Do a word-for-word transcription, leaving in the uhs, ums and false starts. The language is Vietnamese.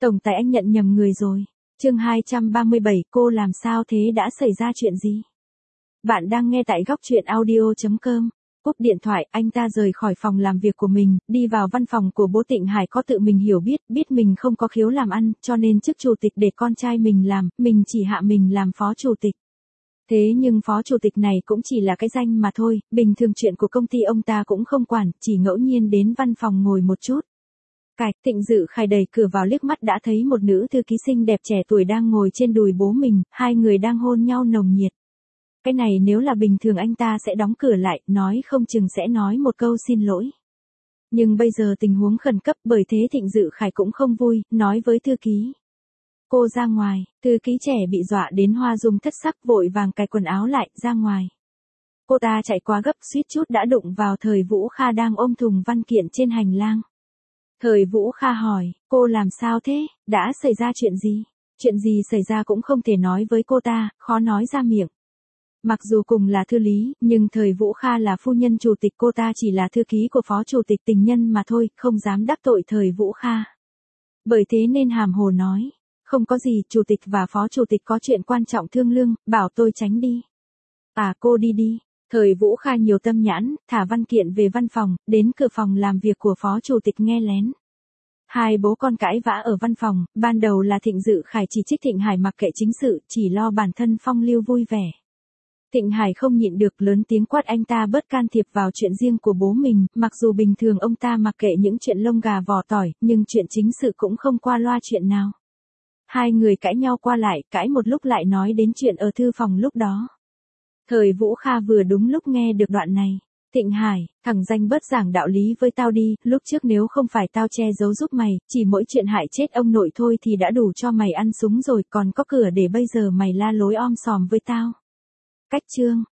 Tổng tài anh nhận nhầm người rồi. Chương hai trăm ba mươi bảy, cô làm sao thế, đã xảy ra chuyện gì? Bạn đang nghe tại góc truyện audio chấm com. Cúp điện thoại, anh ta rời khỏi phòng làm việc của mình, đi vào văn phòng của bố Tịnh Hải. Có tự mình hiểu biết, biết mình không có khiếu làm ăn, cho nên chức chủ tịch để con trai mình làm, mình chỉ hạ mình làm phó chủ tịch. Thế nhưng phó chủ tịch này cũng chỉ là cái danh mà thôi, bình thường chuyện của công ty ông ta cũng không quản, chỉ ngẫu nhiên đến văn phòng ngồi một chút. Cạch, Thịnh Dự Khải đẩy cửa vào, liếc mắt đã thấy một nữ thư ký xinh đẹp trẻ tuổi đang ngồi trên đùi bố mình, hai người đang hôn nhau nồng nhiệt. Cái này nếu là bình thường anh ta sẽ đóng cửa lại, nói không chừng sẽ nói một câu xin lỗi. Nhưng bây giờ tình huống khẩn cấp, bởi thế Thịnh Dự Khải cũng không vui, nói với thư ký. Cô ra ngoài, thư ký trẻ bị dọa đến hoa dung thất sắc, vội vàng cài quần áo lại, ra ngoài. Cô ta chạy quá gấp, suýt chút đã đụng vào Thời Vũ Kha đang ôm thùng văn kiện trên hành lang. Thời Vũ Kha hỏi, cô làm sao thế, đã xảy ra chuyện gì? Chuyện gì xảy ra cũng không thể nói với cô ta, khó nói ra miệng. Mặc dù cùng là thư lý, nhưng Thời Vũ Kha là phu nhân chủ tịch, cô ta chỉ là thư ký của phó chủ tịch, tình nhân mà thôi, không dám đắc tội Thời Vũ Kha. Bởi thế nên hàm hồ nói, không có gì, chủ tịch và phó chủ tịch có chuyện quan trọng thương lượng, bảo tôi tránh đi. À, cô đi đi. Thời Vũ Kha nhiều tâm nhãn, thả văn kiện về văn phòng, đến cửa phòng làm việc của phó chủ tịch nghe lén. Hai bố con cãi vã ở văn phòng, ban đầu là Thịnh Dự Khải chỉ trích Thịnh Hải mặc kệ chính sự, chỉ lo bản thân phong lưu vui vẻ. Thịnh Hải không nhịn được, lớn tiếng quát anh ta bớt can thiệp vào chuyện riêng của bố mình, mặc dù bình thường ông ta mặc kệ những chuyện lông gà vỏ tỏi, nhưng chuyện chính sự cũng không qua loa chuyện nào. Hai người cãi nhau qua lại, cãi một lúc lại nói đến chuyện ở thư phòng lúc đó. Thời Vũ Kha vừa đúng lúc nghe được đoạn này. Thịnh Hải, thằng danh bớt giảng đạo lý với tao đi, lúc trước nếu không phải tao che giấu giúp mày, chỉ mỗi chuyện hại chết ông nội thôi thì đã đủ cho mày ăn súng rồi, còn có cửa để bây giờ mày la lối om sòm với tao. Cách chương,